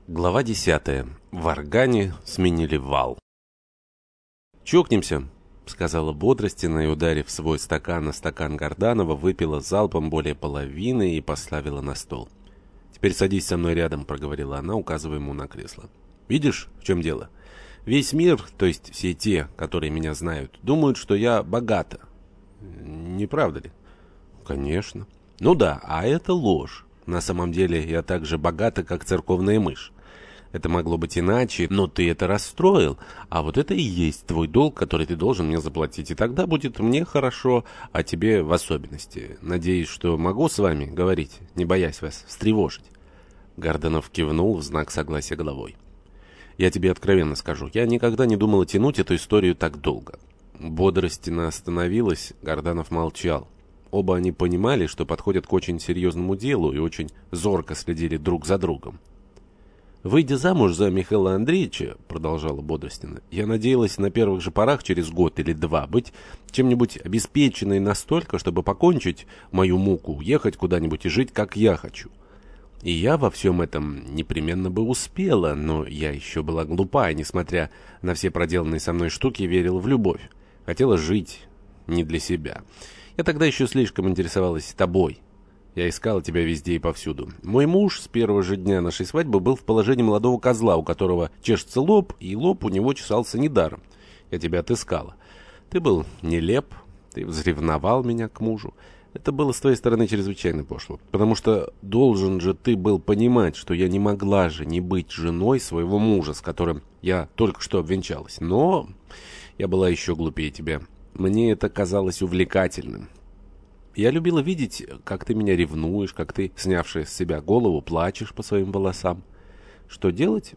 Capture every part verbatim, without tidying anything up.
Глава десятая. В органе сменили вал. «Чокнемся», — сказала Бодростина и, ударив свой стакан на стакан Горданова, выпила залпом более половины и поставила на стол. «Теперь садись со мной рядом», — проговорила она, указывая ему на кресло. «Видишь, в чем дело? Весь мир, то есть все те, которые меня знают, думают, что я богата. Не правда ли?» «Конечно». «Ну да, а это ложь. На самом деле я так же богата, как церковная мышь. Это могло быть иначе, но ты это расстроил, а вот это и есть твой долг, который ты должен мне заплатить, и тогда будет мне хорошо, а тебе в особенности. Надеюсь, что могу с вами говорить, не боясь вас встревожить». Горданов кивнул в знак согласия головой. «Я тебе откровенно скажу, я никогда не думала тянуть эту историю так долго». Бодростина остановилась, Горданов молчал. Оба они понимали, что подходят к очень серьезному делу, и очень зорко следили друг за другом. «Выйдя замуж за Михаила Андреевича, — продолжала Бодростина, — я надеялась на первых же порах через год или два быть чем-нибудь обеспеченной настолько, чтобы покончить мою муку, уехать куда-нибудь и жить, как я хочу. И я во всем этом непременно бы успела, но я еще была глупа, и, несмотря на все проделанные со мной штуки, верила в любовь. Хотела жить не для себя. Я тогда еще слишком интересовалась тобой. Я искала тебя везде и повсюду. Мой муж с первого же дня нашей свадьбы был в положении молодого козла, у которого чешется лоб, и лоб у него чесался недаром. Я тебя отыскала. Ты был нелеп, ты взревновал меня к мужу. Это было с твоей стороны чрезвычайно пошло, потому что должен же ты был понимать, что я не могла же не быть женой своего мужа, с которым я только что обвенчалась. Но я была еще глупее тебя. Мне это казалось увлекательным. Я любила видеть, как ты меня ревнуешь, как ты, снявши с себя голову, плачешь по своим волосам. Что делать?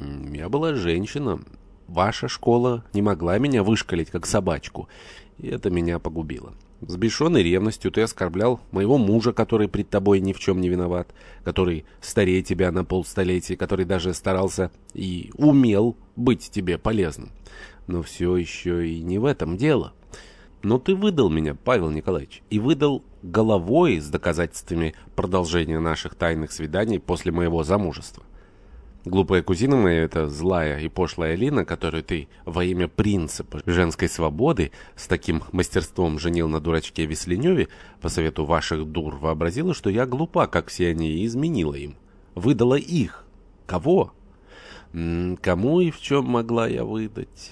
Я была женщина. Ваша школа не могла меня вышкалить, как собачку, и это меня погубило. Взбешенной ревностью ты оскорблял моего мужа, который пред тобой ни в чем не виноват, который старее тебя на полстолетия, который даже старался и умел быть тебе полезным. Но все еще и не в этом дело. Но ты выдал меня, Павел Николаевич, и выдал головой с доказательствами продолжения наших тайных свиданий после моего замужества. Глупая кузина моя, эта злая и пошлая Алина, которую ты во имя принципа женской свободы с таким мастерством женил на дурачке Весленеве, по совету ваших дур, вообразила, что я глупа, как все они, и изменила им. Выдала их. Кого? М-м, кому и в чем могла я выдать?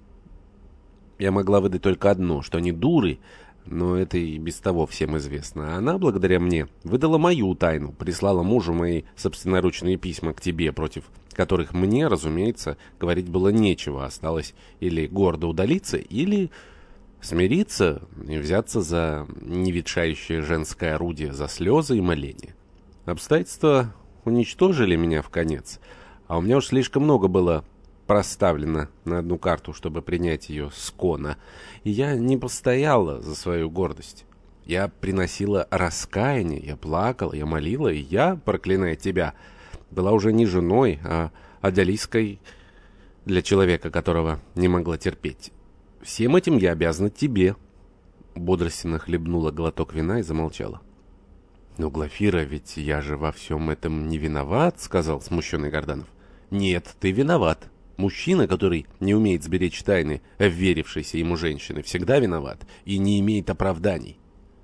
Я могла выдать только одно, что они дуры, но это и без того всем известно. А она, благодаря мне, выдала мою тайну, прислала мужу мои собственноручные письма к тебе, против которых мне, разумеется, говорить было нечего. Осталось или гордо удалиться, или смириться и взяться за неветшающее женское орудие, за слезы и моления. Обстоятельства уничтожили меня вконец, а у меня уж слишком много было проставлена на одну карту, чтобы принять ее с кона, и я не постояла за свою гордость. Я приносила раскаяние, я плакала, я молила, и я, проклиная тебя, была уже не женой, а одалиской для человека, которого не могла терпеть. Всем этим я обязана тебе. Бодростина хлебнула глоток вина и замолчала. «Но, Глафира, ведь я же во всем этом не виноват», — сказал смущенный Горданов. «Нет, ты виноват. Мужчина, который не умеет сберечь тайны вверившейся ему женщины, всегда виноват и не имеет оправданий».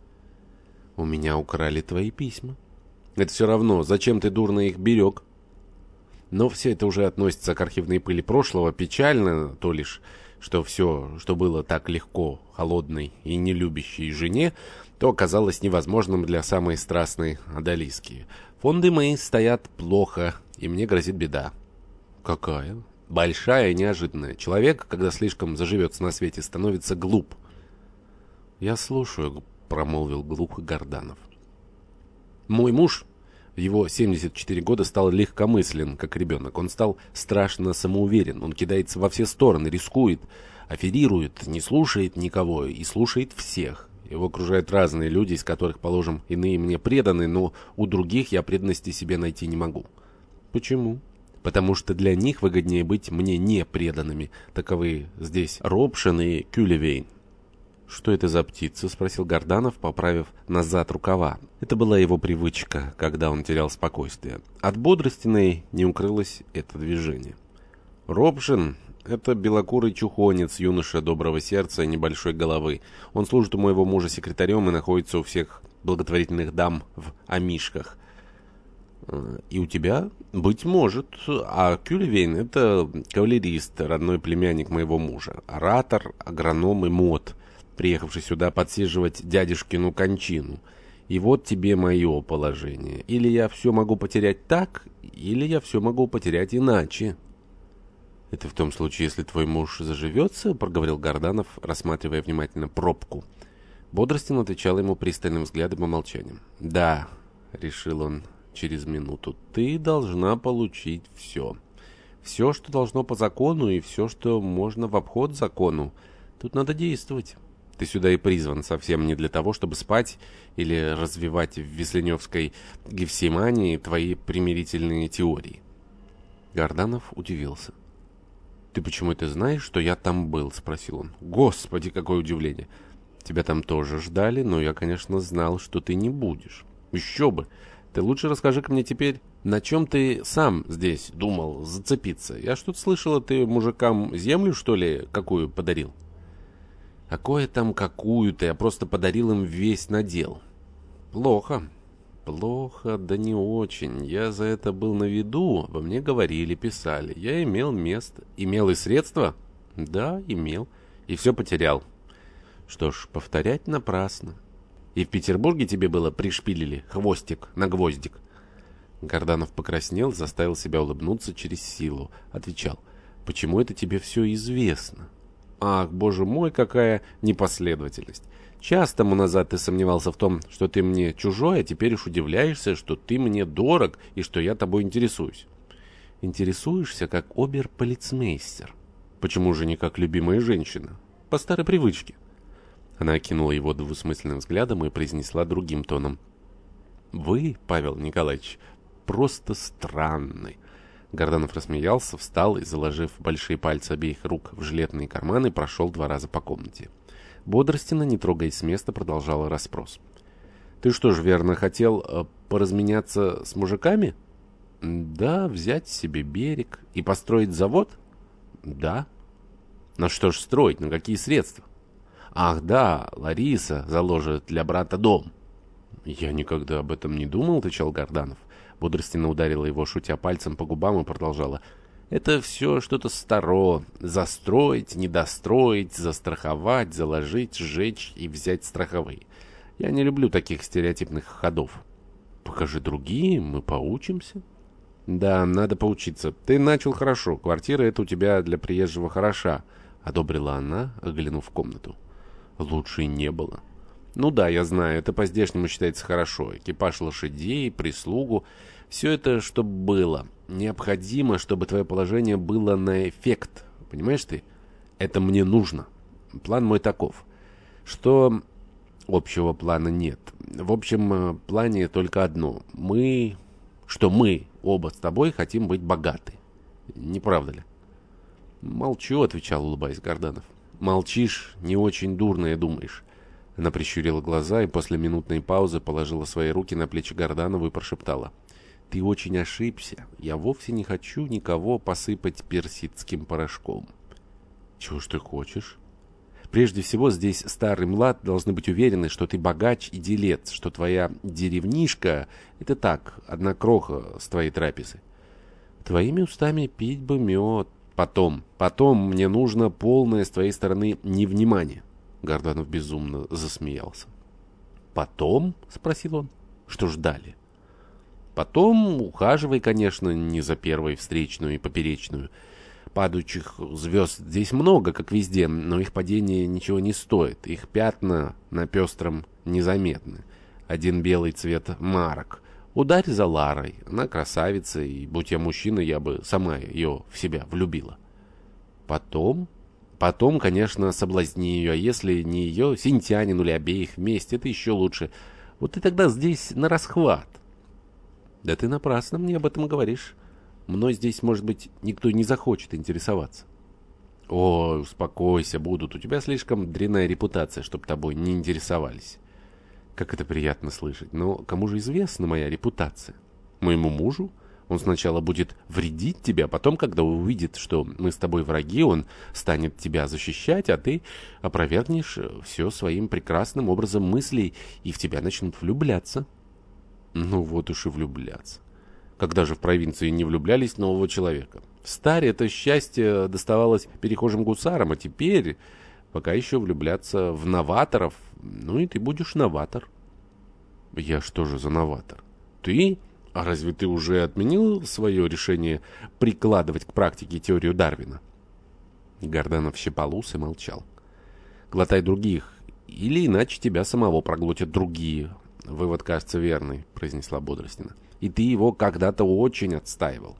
«У меня украли твои письма». «Это все равно. Зачем ты дурно их берег?» Но все это уже относится к архивной пыли прошлого. Печально то лишь, что все, что было так легко холодной и нелюбящей жене, то оказалось невозможным для самой страстной одалиски. Фонды мои стоят плохо, и мне грозит беда. «Какая?» «Большая и неожиданная. Человек, когда слишком заживется на свете, становится глуп». «Я слушаю», — промолвил глухо Горданов. «Мой муж, в его семьдесят четыре года, стал легкомыслен, как ребенок. Он стал страшно самоуверен. Он кидается во все стороны, рискует, аферирует, не слушает никого и слушает всех. Его окружают разные люди, из которых, положим, иные мне преданы, но у других я преданности себе найти не могу». «Почему?» «Потому что для них выгоднее быть мне не преданными. Таковы здесь Робшин и Кюлевейн». «Что это за птица?» — спросил Горданов, поправив назад рукава. Это была его привычка, когда он терял спокойствие. От Бодростиной не укрылось это движение. «Робшин — это белокурый чухонец, юноша доброго сердца и небольшой головы. Он служит у моего мужа секретарем и находится у всех благотворительных дам в амишках. И у тебя? Быть может. А Кюльвейн — это кавалерист, родной племянник моего мужа, оратор, агроном и мод, приехавший сюда подсиживать дядюшкину кончину. И вот тебе мое положение. Или я все могу потерять так, или я все могу потерять иначе». «Это в том случае, если твой муж заживется?» — проговорил Горданов, рассматривая внимательно пробку. Бодростин отвечал ему пристальным взглядом и молчанием. «Да», — решил он через минуту, — «ты должна получить все. Все, что должно по закону, и все, что можно в обход закону. Тут надо действовать. Ты сюда и призван совсем не для того, чтобы спать или развивать в Весленевской Гефсимании твои примирительные теории». Горданов удивился. «Ты почему это знаешь, что я там был?» — спросил он. «Господи, какое удивление! Тебя там тоже ждали, но я, конечно, знал, что ты не будешь». «Еще бы! Ты лучше расскажи-ка мне теперь, на чем ты сам здесь думал зацепиться? Я что-то слышала, ты мужикам землю, что ли, какую подарил?» «Какое там какую-то? Я просто подарил им весь надел». «Плохо. Плохо, да не очень. Я за это был на виду, обо мне говорили, писали. Я имел место. Имел и средства?» «Да, имел. И все потерял». «Что ж, повторять напрасно. И в Петербурге тебе было пришпилили хвостик на гвоздик?» Горданов покраснел, заставил себя улыбнуться через силу. Отвечал: «Почему это тебе все известно?» «Ах, боже мой, какая непоследовательность! Час тому назад ты сомневался в том, что ты мне чужой, а теперь уж удивляешься, что ты мне дорог и что я тобой интересуюсь». «Интересуешься, как обер-полицмейстер». «Почему же не как любимая женщина?» «По старой привычке». Она окинула его двусмысленным взглядом и произнесла другим тоном: «Вы, Павел Николаевич, просто странный». Горданов рассмеялся, встал и, заложив большие пальцы обеих рук в жилетные карманы, прошел два раза по комнате. Бодростина, не трогаясь с места, продолжала расспрос. «Ты что ж, верно, хотел э, поразменяться с мужиками?» «Да, взять себе берег и построить завод?» «Да». «Но что ж строить, на какие средства?» «Ах, да, Лариса заложит для брата дом». «Я никогда об этом не думал», — отвечал Горданов. Бодростина ударила его, шутя пальцем по губам, и продолжала: «Это все что-то старо. Застроить, недостроить, застраховать, заложить, сжечь и взять страховые. Я не люблю таких стереотипных ходов». «Покажи другие, мы поучимся». «Да, надо поучиться. Ты начал хорошо. Квартира эта у тебя для приезжего хороша», — одобрила она, оглянув комнату. «Лучше и не было». «Ну да, я знаю, это по-здешнему считается хорошо. Экипаж лошадей, прислугу. Все это, чтобы было. Необходимо, чтобы твое положение было на эффект. Понимаешь ты? Это мне нужно. План мой таков, что общего плана нет. В общем плане только одно. Мы... Что мы оба с тобой хотим быть богаты. Не правда ли?» «Молчу», — отвечал, улыбаясь, Горданов. «Молчишь, не очень дурно, думаешь». Она прищурила глаза и после минутной паузы положила свои руки на плечи Горданову и прошептала: «Ты очень ошибся. Я вовсе не хочу никого посыпать персидским порошком». «Чего ж ты хочешь?» «Прежде всего, здесь старый млад должны быть уверены, что ты богач и делец, что твоя деревнишка — это так, одна кроха с твоей трапезы. Твоими устами пить бы мед. Потом, потом мне нужно полное с твоей стороны невнимание». Горданов безумно засмеялся. «Потом?» — спросил он. «Что ж далее?» «Потом ухаживай, конечно, не за первой встречную и поперечную. Падающих звезд здесь много, как везде, но их падение ничего не стоит. Их пятна на пестром незаметны. Один белый цвет марок. Ударь за Ларой. Она красавица, и, будь я мужчина, я бы сама ее в себя влюбила. Потом... Потом, конечно, соблазни ее, а если не ее, синтянину или обеих вместе, это еще лучше. Вот ты тогда здесь на расхват». «Да ты напрасно мне об этом говоришь. Мной здесь, может быть, никто не захочет интересоваться». О, успокойся, будут. У тебя слишком дрянная репутация, чтобы тобой не интересовались. Как это приятно слышать. Но кому же известна моя репутация? Моему мужу? Он сначала будет вредить тебе, а потом, когда увидит, что мы с тобой враги, он станет тебя защищать, а ты опровергнешь все своим прекрасным образом мыслей, и в тебя начнут влюбляться. Ну вот уж и влюбляться. Когда же в провинции не влюблялись в нового человека? В Старе это счастье доставалось перехожим гусарам, а теперь пока еще влюбляться в новаторов. Ну и ты будешь новатор. Я что же за новатор? Ты? А разве ты уже отменил свое решение прикладывать к практике теорию Дарвина? Горданов щипал ус и молчал. Глотай других, или иначе тебя самого проглотят другие. Вывод кажется верный, произнесла Бодростина. И ты его когда-то очень отстаивал.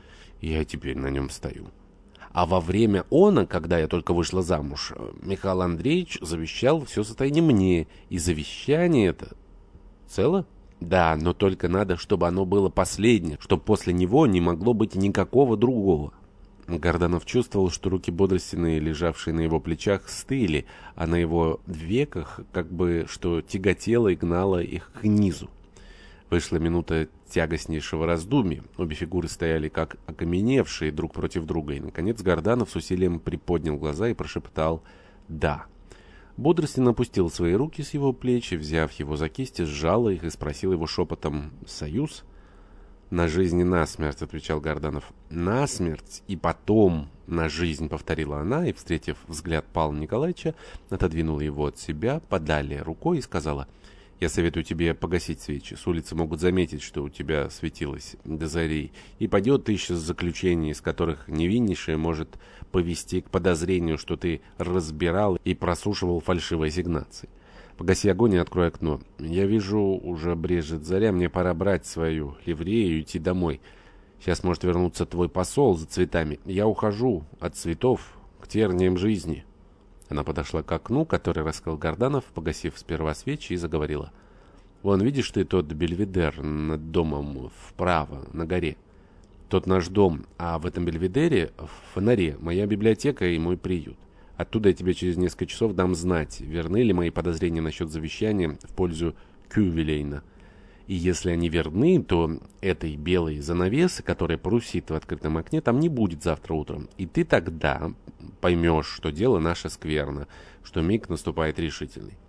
Я теперь на нем стою. А во время она, когда я только вышла замуж, Михаил Андреевич завещал все состояние мне. И завещание это цело? Да, но только надо, чтобы оно было последнее, чтобы после него не могло быть никакого другого. Горданов чувствовал, что руки Бодростины, лежавшие на его плечах, стыли, а на его веках как бы что тяготело и гнало их к низу. Вышла минута тягостнейшего раздумья. Обе фигуры стояли как окаменевшие друг против друга, и, наконец, Горданов с усилием приподнял глаза и прошептал «да». Бодростин опустил свои руки с его плеч и, взяв его за кисти, сжала их и спросил его шепотом «Союз?» «На жизнь и на смерть», — отвечал Горданов. «На смерть и потом на жизнь», — повторила она, и, встретив взгляд Павла Николаевича, отодвинула его от себя подали рукой и сказала «Я советую тебе погасить свечи. С улицы могут заметить, что у тебя светилось до зари, и пойдет тысяча заключений, из которых невиннейшее может повести к подозрению, что ты разбирал и просушивал фальшивые ассигнации. Погаси огонь и открой окно. Я вижу, уже брежет заря, мне пора брать свою ливрею и идти домой. Сейчас может вернуться твой посол за цветами. Я ухожу от цветов к терниям жизни». Она подошла к окну, которое раскрыл Горданов, погасив сперва свечи, и заговорила. «Вон, видишь ты тот бельведер над домом вправо, на горе? Тот наш дом, а в этом бельведере, в фонаре, моя библиотека и мой приют. Оттуда я тебе через несколько часов дам знать, верны ли мои подозрения насчет завещания в пользу Кювелейна. И если они верны, то этой белой занавесы, которая парусит в открытом окне, там не будет завтра утром. И ты тогда поймешь, что дело наше скверно, что миг наступает решительный».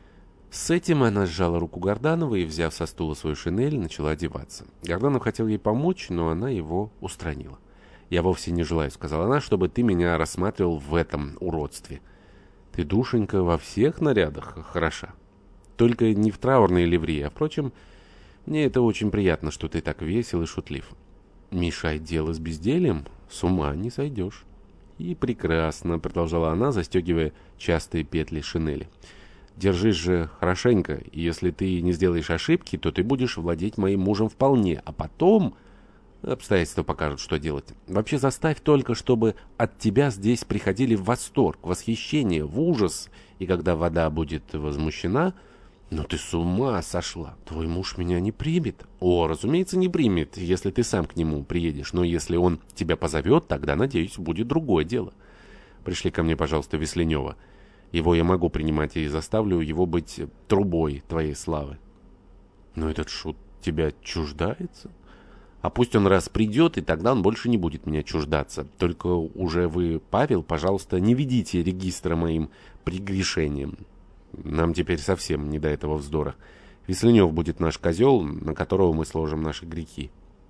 С этим она сжала руку Горданова и, взяв со стула свою шинель, начала одеваться. Горданов хотел ей помочь, но она его устранила. «Я вовсе не желаю», — сказала она, — «чтобы ты меня рассматривал в этом уродстве. Ты, душенька, во всех нарядах хороша. Только не в траурной ливрее, а, впрочем, мне это очень приятно, что ты так весел и шутлив. Мешать дело с бездельем, с ума не сойдешь». «И прекрасно», — продолжала она, застегивая частые петли шинели. «Держись же хорошенько, и если ты не сделаешь ошибки, то ты будешь владеть моим мужем вполне, а потом обстоятельства покажут, что делать. Вообще заставь только, чтобы от тебя здесь приходили в восторг, в восхищение, в ужас, и когда вода будет возмущена... «Ну ты с ума сошла! Твой муж меня не примет». «О, разумеется, не примет, если ты сам к нему приедешь. Но если он тебя позовет, тогда, надеюсь, будет другое дело. Пришли ко мне, пожалуйста, Весленева. Его я могу принимать и заставлю его быть трубой твоей славы». «Но этот шут тебя чуждается?» «А пусть он раз придет, и тогда он больше не будет меня чуждаться. Только уже вы, Павел, пожалуйста, не ведите регистра моим прегрешением. Нам теперь совсем не до этого вздора. Весленев будет наш козел, на которого мы сложим наши грехи».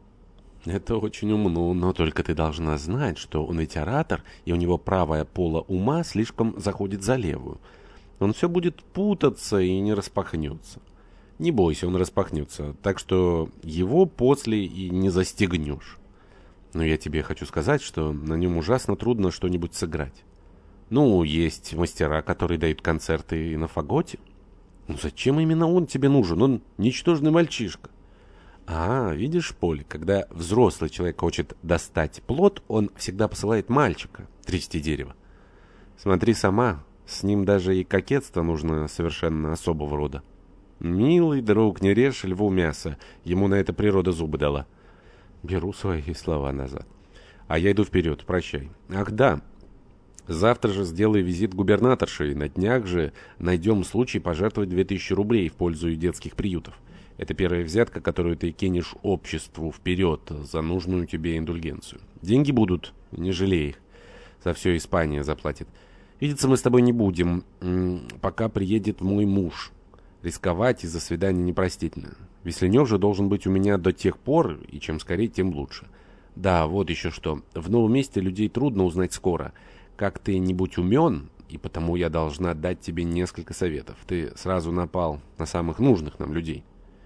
«Это очень умно, но только ты должна знать, что он ведь оратор, и у него правая пола ума слишком заходит за левую. Он все будет путаться и не распахнется. Не бойся, он распахнется, так что его после и не застегнешь. Но я тебе хочу сказать, что на нем ужасно трудно что-нибудь сыграть. Ну, есть мастера, которые дают концерты и на фаготе. Ну, зачем именно он тебе нужен? Он ничтожный мальчишка». «А, видишь, Поль, когда взрослый человек хочет достать плод, он всегда посылает мальчика трясти дерево. Смотри сама, с ним даже и кокетство нужно совершенно особого рода. Милый друг, не режь льву мясо, ему на это природа зубы дала». «Беру свои слова назад. А я иду вперед, прощай. Ах да, Завтра же сделай визит губернаторше, и на днях же найдем случай пожертвовать две тысячи рублей в пользу детских приютов. Это первая взятка, которую ты кинешь обществу вперед за нужную тебе индульгенцию. Деньги будут, не жалей их. За все Испания заплатит. Видеться мы с тобой не будем, пока приедет мой муж. Рисковать из-за свидания непростительно. Весленев же должен быть у меня до тех пор, и чем скорее, тем лучше. Да, вот еще что. В новом месте людей трудно узнать скоро. Как ты не будь умен, и потому я должна дать тебе несколько советов. Ты сразу напал на самых нужных нам людей.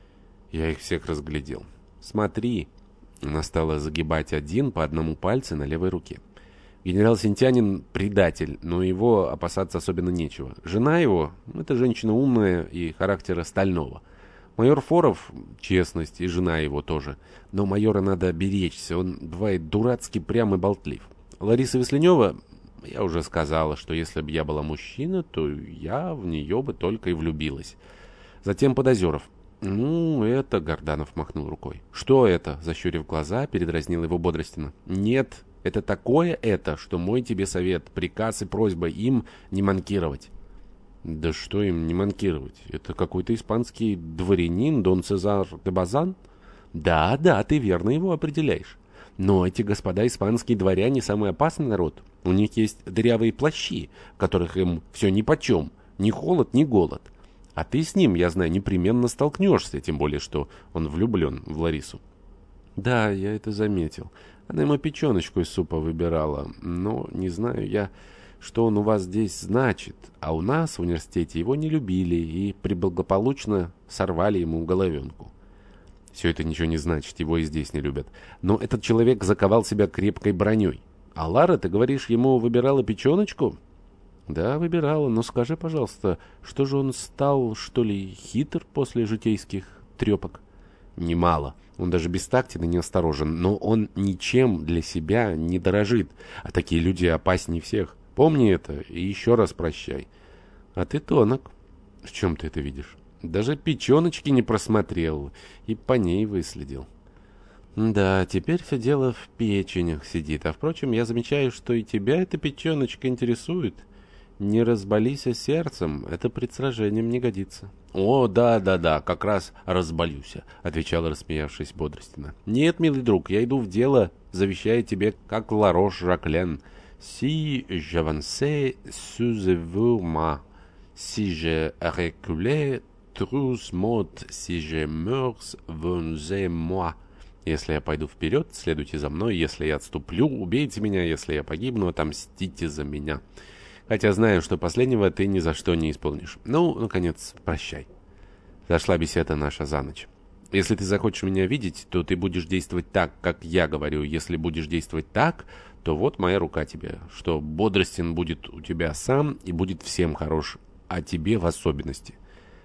Я их всех разглядел. Смотри. Она стала загибать один по одному пальцу на левой руке. Генерал Сентянин предатель, но его опасаться особенно нечего. Жена его — это женщина умная и характера стального. Майор Форов — честность, и жена его тоже. Но майора надо беречься, он бывает дурацкий прям и болтлив. Лариса Весленева, я уже сказала, что если бы я была мужчина, то я в нее бы только и влюбилась. Затем Подозеров. «Ну, это...» — Горданов махнул рукой. «Что это?» — защурив глаза, передразнил его Бодростина. «Нет, это такое это, что мой тебе совет, приказ и просьба им не манкировать». «Да что им не манкировать? Это какой-то испанский дворянин, Дон Цезар де Базан?» «Да, да, ты верно его определяешь. Но эти господа испанские дворяне самый опасный народ. У них есть дырявые плащи, в которых им все нипочем, ни холод, ни голод. А ты с ним, я знаю, непременно столкнешься, тем более, что он влюблен в Ларису». «Да, я это заметил. Она ему печеночку из супа выбирала. Но не знаю я, что он у вас здесь значит. А у нас в университете его не любили и приблагополучно сорвали ему головенку». «Все это ничего не значит, его и здесь не любят. Но этот человек заковал себя крепкой броней. А Лара, ты говоришь, ему выбирала печеночку?» «Да, выбирала. Но скажи, пожалуйста, что же он стал, что ли, хитр после житейских трепок?» «Немало. Он даже бестактен и неосторожен, но он ничем для себя не дорожит, а такие люди опаснее всех. Помни это и еще раз прощай». «А ты тонок. В чем ты это видишь?» «Даже печеночки не просмотрел и по ней выследил». «Да, теперь все дело в печенях сидит. А впрочем, я замечаю, что и тебя эта печеночка интересует. Не разболися сердцем, это пред сражением не годится». «О, да-да-да, как раз разболюся», — отвечала, рассмеявшись, Бодростина. «Нет, милый друг, я иду в дело, завещая тебе, как Ларош Жаклен. Si j'avançais sous vous moi, si je reculais, trus mot, si je meurs, vengez moi». «Если я пойду вперед, следуйте за мной, если я отступлю, убейте меня, если я погибну, отомстите за меня». Хотя знаю, что последнего ты ни за что не исполнишь. Ну, наконец, прощай. Зашла беседа наша за ночь. Если ты захочешь меня видеть, то ты будешь действовать так, как я говорю. Если будешь действовать так, то вот моя рука тебе, что Бодростин будет у тебя сам и будет всем хорош, а тебе в особенности.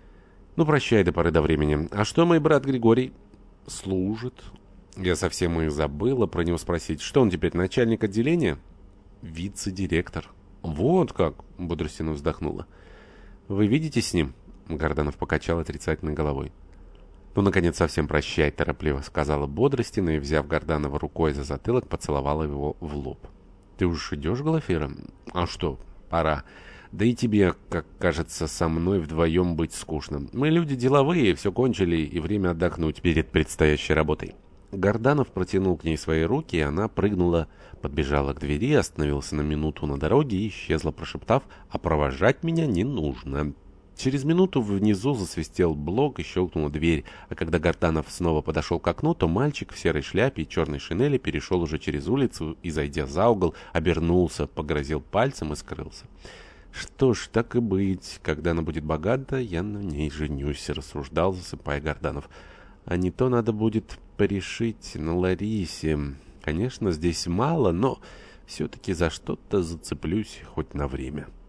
Ну, прощай до поры до времени. А что мой брат Григорий? Служит. Я совсем и забыла про него спросить. Что он теперь, начальник отделения? Вице-директор. «Вот как!» — Бодростина вздохнула. «Вы видитесь с ним?» — Горданов покачал отрицательной головой. «Ну, наконец, совсем прощай», — торопливо сказала Бодростина и, взяв Горданова рукой за затылок, поцеловала его в лоб. «Ты уж идешь, Глафира? А что, пора. Да и тебе, как кажется, со мной вдвоем быть скучно. Мы люди деловые, все кончили, и время отдохнуть перед предстоящей работой». Горданов протянул к ней свои руки, и она прыгнула, подбежала к двери, остановилась на минуту на дороге и исчезла, прошептав: «А провожать меня не нужно». Через минуту внизу засвистел блок и щелкнула дверь, а когда Горданов снова подошел к окну, то мальчик в серой шляпе и черной шинели перешел уже через улицу и, зайдя за угол, обернулся, погрозил пальцем и скрылся. «Что ж, так и быть, когда она будет богата, я на ней женюсь», — рассуждал, засыпая Горданов. «А не то надо будет порешить на Ларисе. Конечно, здесь мало, но все-таки за что-то зацеплюсь хоть на время».